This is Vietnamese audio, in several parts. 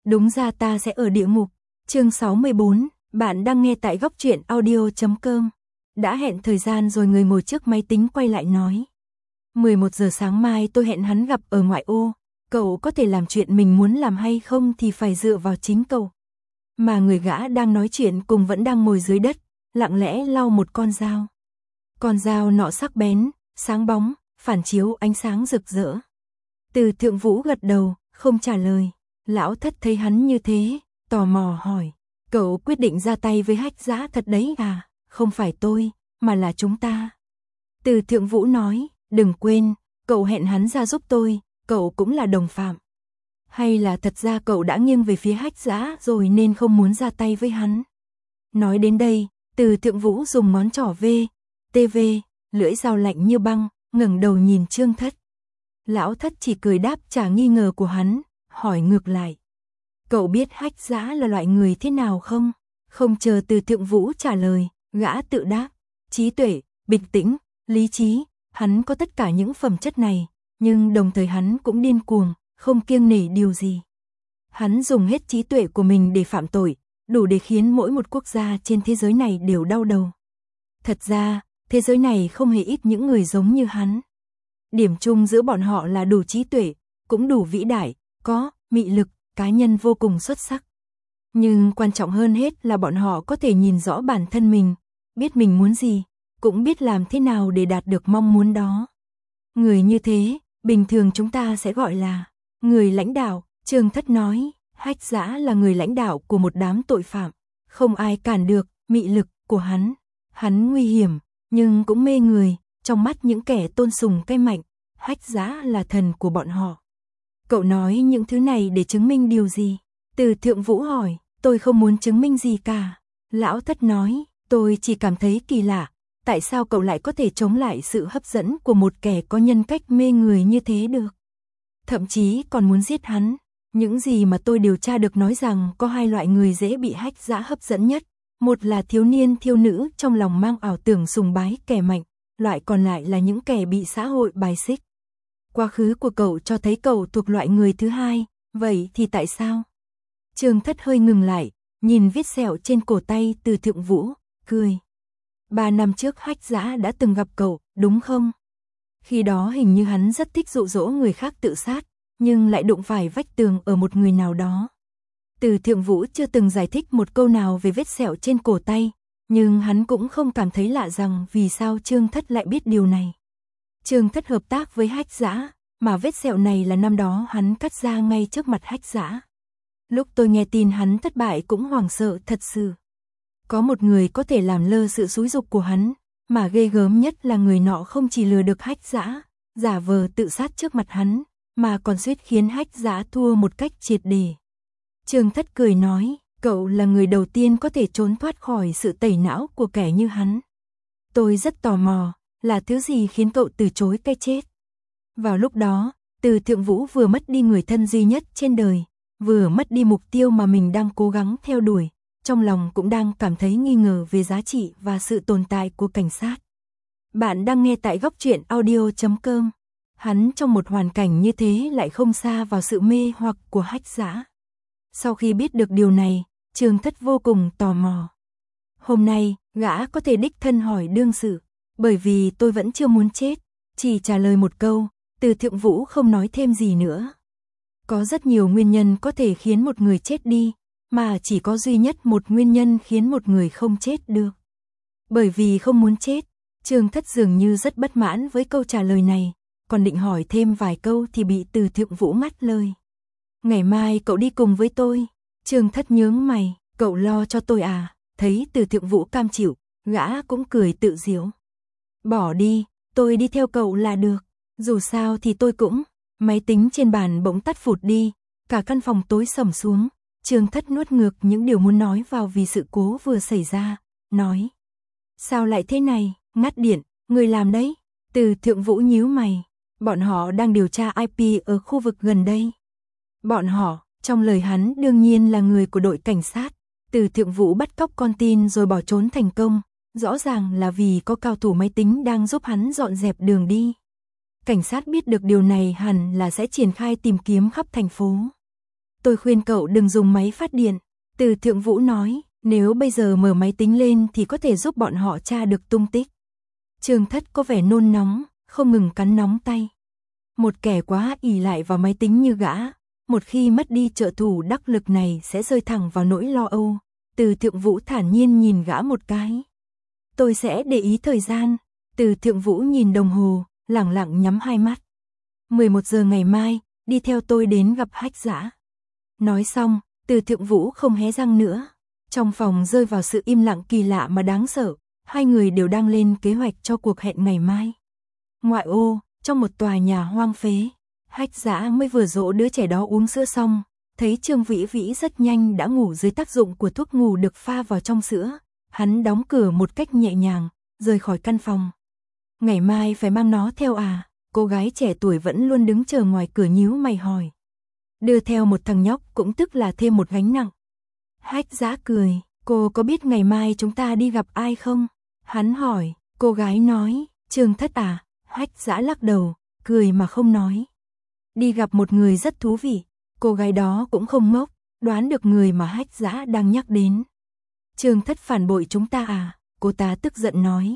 Đúng ra ta sẽ ở địa ngục. Chương 64, bạn đang nghe tại góc truyện audio.com. Đã hẹn thời gian rồi, người ngồi trước máy tính quay lại nói. 11 giờ sáng mai tôi hẹn hắn gặp ở ngoại ô. Cậu có thể làm chuyện mình muốn làm hay không thì phải dựa vào chính cậu. Mà người gã đang nói chuyện cùng vẫn đang ngồi dưới đất, lặng lẽ lau một con dao. Con dao nọ sắc bén, sáng bóng, phản chiếu ánh sáng rực rỡ. Từ Thượng Vũ gật đầu, không trả lời. Lão Thất thấy hắn như thế, tò mò hỏi. Cậu quyết định ra tay với Hách Dã thật đấy à? Không phải tôi, mà là chúng ta. Từ Thượng Vũ nói, đừng quên, cậu hẹn hắn ra giúp tôi, cậu cũng là đồng phạm. Hay là thật ra cậu đã nghiêng về phía Hách Dã rồi nên không muốn ra tay với hắn? Nói đến đây, Từ Thượng Vũ dùng ngón trỏ TV, lưỡi dao lạnh như băng, ngẩng đầu nhìn Trương Thất. Lão Thất chỉ cười đáp trả nghi ngờ của hắn, hỏi ngược lại. Cậu biết Hách Dã là loại người thế nào không? Không chờ Từ Thượng Vũ trả lời, gã tự đáp. Trí tuệ, bình tĩnh, lý trí, hắn có tất cả những phẩm chất này, nhưng đồng thời hắn cũng điên cuồng, không kiêng nể điều gì. Hắn dùng hết trí tuệ của mình để phạm tội, đủ để khiến mỗi một quốc gia trên thế giới này đều đau đầu. Thật ra, thế giới này không hề ít những người giống như hắn. Điểm chung giữa bọn họ là đủ trí tuệ, cũng đủ vĩ đại, có mị lực, cá nhân vô cùng xuất sắc. Nhưng quan trọng hơn hết là bọn họ có thể nhìn rõ bản thân mình, biết mình muốn gì, cũng biết làm thế nào để đạt được mong muốn đó. Người như thế, bình thường chúng ta sẽ gọi là người lãnh đạo. Trương Thất nói, Hách Dã là người lãnh đạo của một đám tội phạm, không ai cản được mị lực của hắn. Hắn nguy hiểm, nhưng cũng mê người, trong mắt những kẻ tôn sùng cái mạnh, Hách Dã là thần của bọn họ. Cậu nói những thứ này để chứng minh điều gì? Từ Thượng Vũ hỏi, tôi không muốn chứng minh gì cả. Lão Thất nói, tôi chỉ cảm thấy kỳ lạ, tại sao cậu lại có thể chống lại sự hấp dẫn của một kẻ có nhân cách mê người như thế được? Thậm chí còn muốn giết hắn. Những gì mà tôi điều tra được nói rằng có hai loại người dễ bị Hách Dã hấp dẫn nhất. Một là thiếu niên thiếu nữ trong lòng mang ảo tưởng sùng bái kẻ mạnh, loại còn lại là những kẻ bị xã hội bài xích. Quá khứ của cậu cho thấy cậu thuộc loại người thứ hai, vậy thì tại sao? Trương Thất hơi ngừng lại, nhìn vết sẹo trên cổ tay Từ Thượng Vũ, cười. 3 năm trước Hách Dã đã từng gặp cậu, đúng không? Khi đó hình như hắn rất thích dụ dỗ người khác tự sát, nhưng lại đụng phải vách tường ở một người nào đó. Từ Thượng Vũ chưa từng giải thích một câu nào về vết sẹo trên cổ tay, nhưng hắn cũng không cảm thấy lạ rằng vì sao Trương Thất lại biết điều này. Trương Thất hợp tác với Hách Dã, mà vết sẹo này là năm đó hắn cắt ra ngay trước mặt Hách Dã. Lúc tôi nghe tin hắn thất bại cũng hoảng sợ thật sự. Có một người có thể làm lơ sự xúi giục của hắn, mà ghê gớm nhất là người nọ không chỉ lừa được Hách Dã, giả vờ tự sát trước mặt hắn, mà còn suýt khiến Hách Dã thua một cách triệt để. Trương Thất cười nói, cậu là người đầu tiên có thể trốn thoát khỏi sự tẩy não của kẻ như hắn. Tôi rất tò mò, là thứ gì khiến cậu từ chối cái chết? Vào lúc đó, Từ Thượng Vũ vừa mất đi người thân duy nhất trên đời, vừa mất đi mục tiêu mà mình đang cố gắng theo đuổi, trong lòng cũng đang cảm thấy nghi ngờ về giá trị và sự tồn tại của cảnh sát. Bạn đang nghe tại góc truyện audio.com. Hắn trong một hoàn cảnh như thế lại không xa vào sự mê hoặc của Hách Dã. Sau khi biết được điều này, Trương Thất vô cùng tò mò. Hôm nay, gã có thể đích thân hỏi đương sự, bởi vì tôi vẫn chưa muốn chết, chỉ trả lời một câu, Từ Thượng Vũ không nói thêm gì nữa. Có rất nhiều nguyên nhân có thể khiến một người chết đi, mà chỉ có duy nhất một nguyên nhân khiến một người không chết được. Bởi vì không muốn chết, Trương Thất dường như rất bất mãn với câu trả lời này, còn định hỏi thêm vài câu thì bị Từ Thượng Vũ ngắt lời. Ngày mai cậu đi cùng với tôi. Trương Thất nhướng mày, cậu lo cho tôi à? Thấy Từ Thượng Vũ cam chịu, gã cũng cười tự giễu. Bỏ đi, tôi đi theo cậu là được. Dù sao thì tôi cũng. Máy tính trên bàn bỗng tắt phụt đi, cả căn phòng tối sầm xuống. Trương Thất nuốt ngược những điều muốn nói vào vì sự cố vừa xảy ra, nói. Sao lại thế này, ngắt điện, người làm đấy? Từ Thượng Vũ nhíu mày, bọn họ đang điều tra IP ở khu vực gần đây. Bọn họ, trong lời hắn đương nhiên là người của đội cảnh sát. Từ Thượng Vũ bắt cóc con tin rồi bỏ trốn thành công, rõ ràng là vì có cao thủ máy tính đang giúp hắn dọn dẹp đường đi. Cảnh sát biết được điều này hẳn là sẽ triển khai tìm kiếm khắp thành phố. Tôi khuyên cậu đừng dùng máy phát điện. Từ Thượng Vũ nói, nếu bây giờ mở máy tính lên thì có thể giúp bọn họ tra được tung tích. Trương Thất có vẻ nôn nóng, không ngừng cắn nóng tay. Một kẻ quá ỷ lại vào máy tính như gã, một khi mất đi trợ thủ đắc lực này sẽ rơi thẳng vào nỗi lo âu. Từ Thượng Vũ thản nhiên nhìn gã một cái. Tôi sẽ để ý thời gian. Từ Thượng Vũ nhìn đồng hồ, lẳng lặng nhắm hai mắt. 11 giờ ngày mai, đi theo tôi đến gặp Hách Dã. Nói xong, Từ Thượng Vũ không hé răng nữa. Trong phòng rơi vào sự im lặng kỳ lạ mà đáng sợ, hai người đều đang lên kế hoạch cho cuộc hẹn ngày mai. Ngoại ô, trong một tòa nhà hoang phế, Hách Dã mới vừa dỗ đứa trẻ đó uống sữa xong, thấy Trương Vĩ Vĩ rất nhanh đã ngủ dưới tác dụng của thuốc ngủ được pha vào trong sữa. Hắn đóng cửa một cách nhẹ nhàng, rời khỏi căn phòng. Ngày mai phải mang nó theo à? Cô gái trẻ tuổi vẫn luôn đứng chờ ngoài cửa nhíu mày hỏi. Đưa theo một thằng nhóc cũng tức là thêm một gánh nặng. Hách Dã cười, cô có biết ngày mai chúng ta đi gặp ai không? Hắn hỏi, cô gái nói, Trương Thất à? Hách Dã lắc đầu, cười mà không nói. Đi gặp một người rất thú vị. Cô gái đó cũng không ngốc, đoán được người mà Hách Dã đang nhắc đến. Trương Thất phản bội chúng ta à? Cô ta tức giận nói.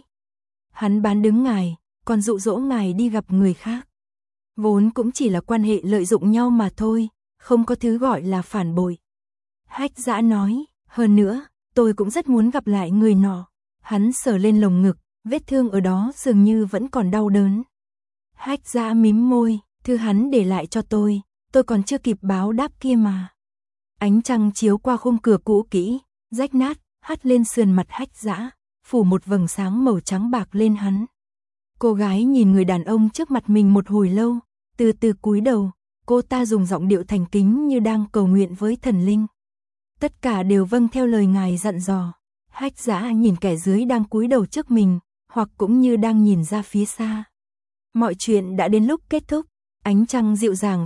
Hắn bán đứng ngài, còn dụ dỗ ngài đi gặp người khác. Vốn cũng chỉ là quan hệ lợi dụng nhau mà thôi, không có thứ gọi là phản bội. Hách Dã nói, hơn nữa, tôi cũng rất muốn gặp lại người nọ. Hắn sờ lên lồng ngực, vết thương ở đó dường như vẫn còn đau đớn. Hách Dã mím môi, thư hắn để lại cho tôi còn chưa kịp báo đáp kia mà. Ánh trăng chiếu qua khung cửa cũ kỹ, rách nát, hắt lên sườn mặt Hách Dã, phủ một vầng sáng màu trắng bạc lên hắn. Cô gái nhìn người đàn ông trước mặt mình một hồi lâu, từ từ cúi đầu, cô ta dùng giọng điệu thành kính như đang cầu nguyện với thần linh. Tất cả đều vâng theo lời ngài dặn dò. Hách Dã nhìn kẻ dưới đang cúi đầu trước mình, hoặc cũng như đang nhìn ra phía xa. Mọi chuyện đã đến lúc kết thúc, ánh trăng dịu dàng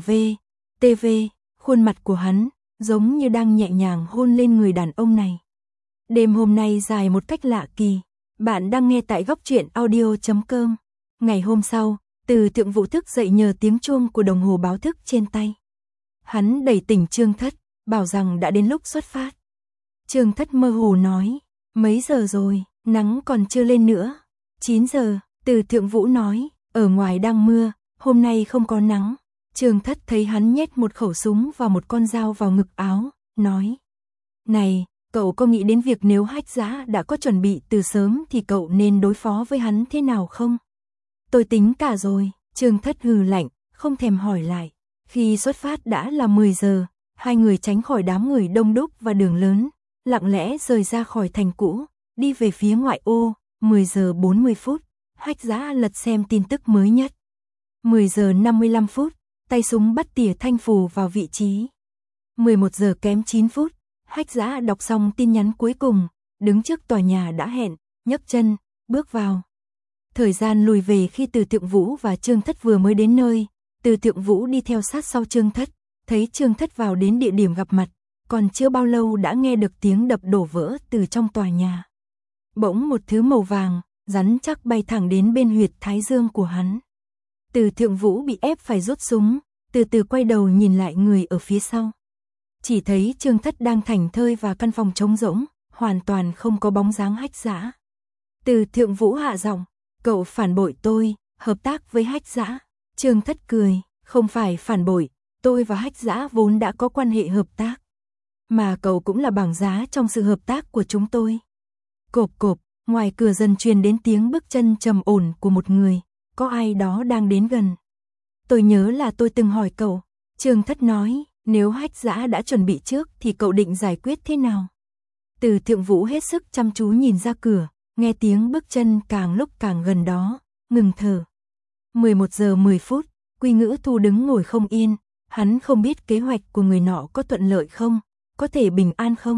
TV, khuôn mặt của hắn, giống như đang nhẹ nhàng hôn lên người đàn ông này. Đêm hôm nay dài một cách lạ kỳ. Bạn đang nghe tại góc truyện audio.com. Ngày hôm sau, Từ Thượng Vũ thức dậy nhờ tiếng chuông của đồng hồ báo thức trên tay. Hắn đẩy tỉnh Trương Thất, bảo rằng đã đến lúc xuất phát. Trương Thất mơ hồ nói, mấy giờ rồi, nắng còn chưa lên nữa. 9 giờ, Từ Thượng Vũ nói, ở ngoài đang mưa, hôm nay không có nắng. Trương Thất thấy hắn nhét một khẩu súng và một con dao vào ngực áo, nói, này, cậu có nghĩ đến việc nếu Hách Dã đã có chuẩn bị từ sớm thì cậu nên đối phó với hắn thế nào không? Tôi tính cả rồi. Trương Thất hừ lạnh, không thèm hỏi lại. Khi xuất phát đã là 10 giờ, hai người tránh khỏi đám người đông đúc và đường lớn, lặng lẽ rời ra khỏi thành cũ, đi về phía ngoại ô. 10 giờ 40 phút, Hách Dã lật xem tin tức mới nhất. 10 giờ 55 phút, tay súng bắt tỉa thanh phù vào vị trí. 11 giờ kém 9 phút, Hách Dã đọc xong tin nhắn cuối cùng, đứng trước tòa nhà đã hẹn, nhấc chân, bước vào. Thời gian lùi về khi Từ Thượng Vũ và Trương Thất vừa mới đến nơi. Từ Thượng Vũ đi theo sát sau Trương Thất, thấy Trương Thất vào đến địa điểm gặp mặt, còn chưa bao lâu đã nghe được tiếng đập đổ vỡ từ trong tòa nhà. Bỗng một thứ màu vàng, rắn chắc bay thẳng đến bên huyệt thái dương của hắn. Từ Thượng Vũ bị ép phải rút súng, từ từ quay đầu nhìn lại người ở phía sau. Chỉ thấy Trương Thất đang thảnh thơi và căn phòng trống rỗng, hoàn toàn không có bóng dáng Hách Dã. Từ Thượng Vũ hạ giọng, cậu phản bội tôi, hợp tác với Hách Dã. Trương Thất cười, không phải phản bội, tôi và Hách Dã vốn đã có quan hệ hợp tác. Mà cậu cũng là bảng giá trong sự hợp tác của chúng tôi. Cộp cộp, ngoài cửa dần truyền đến tiếng bước chân trầm ổn của một người, có ai đó đang đến gần. Tôi nhớ là tôi từng hỏi cậu. Trương Thất nói, nếu Hách Dã đã chuẩn bị trước thì cậu định giải quyết thế nào? Từ Thượng Vũ hết sức chăm chú nhìn ra cửa, nghe tiếng bước chân càng lúc càng gần đó, ngừng thở. 11 giờ 10 phút, Quy Ngữ Thu đứng ngồi không yên, hắn không biết kế hoạch của người nọ có thuận lợi không, có thể bình an không.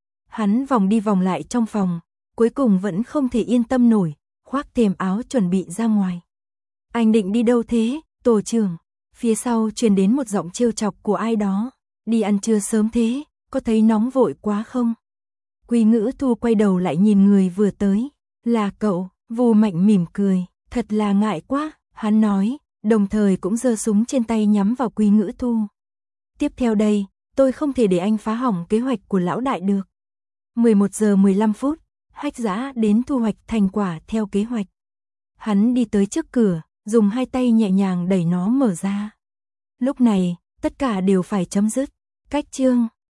Hắn vòng đi vòng lại trong phòng, cuối cùng vẫn không thể yên tâm nổi, khoác thềm áo chuẩn bị ra ngoài. Anh định đi đâu thế, tổ trưởng? Phía sau truyền đến một giọng trêu chọc của ai đó. Đi ăn trưa sớm thế, có thấy nóng vội quá không? Quy Ngữ Thu quay đầu lại nhìn người vừa tới. Là cậu. Vu Mạnh mỉm cười. Thật là ngại quá, hắn nói, đồng thời cũng giơ súng trên tay nhắm vào Quy Ngữ Thu. Tiếp theo đây, Tôi không thể để anh phá hỏng kế hoạch của lão đại được. 11 giờ 15 phút, Hách Dã đến thu hoạch thành quả theo kế hoạch. Hắn đi tới trước cửa, dùng hai tay nhẹ nhàng đẩy nó mở ra. Lúc này, tất cả đều phải chấm dứt. Cách chương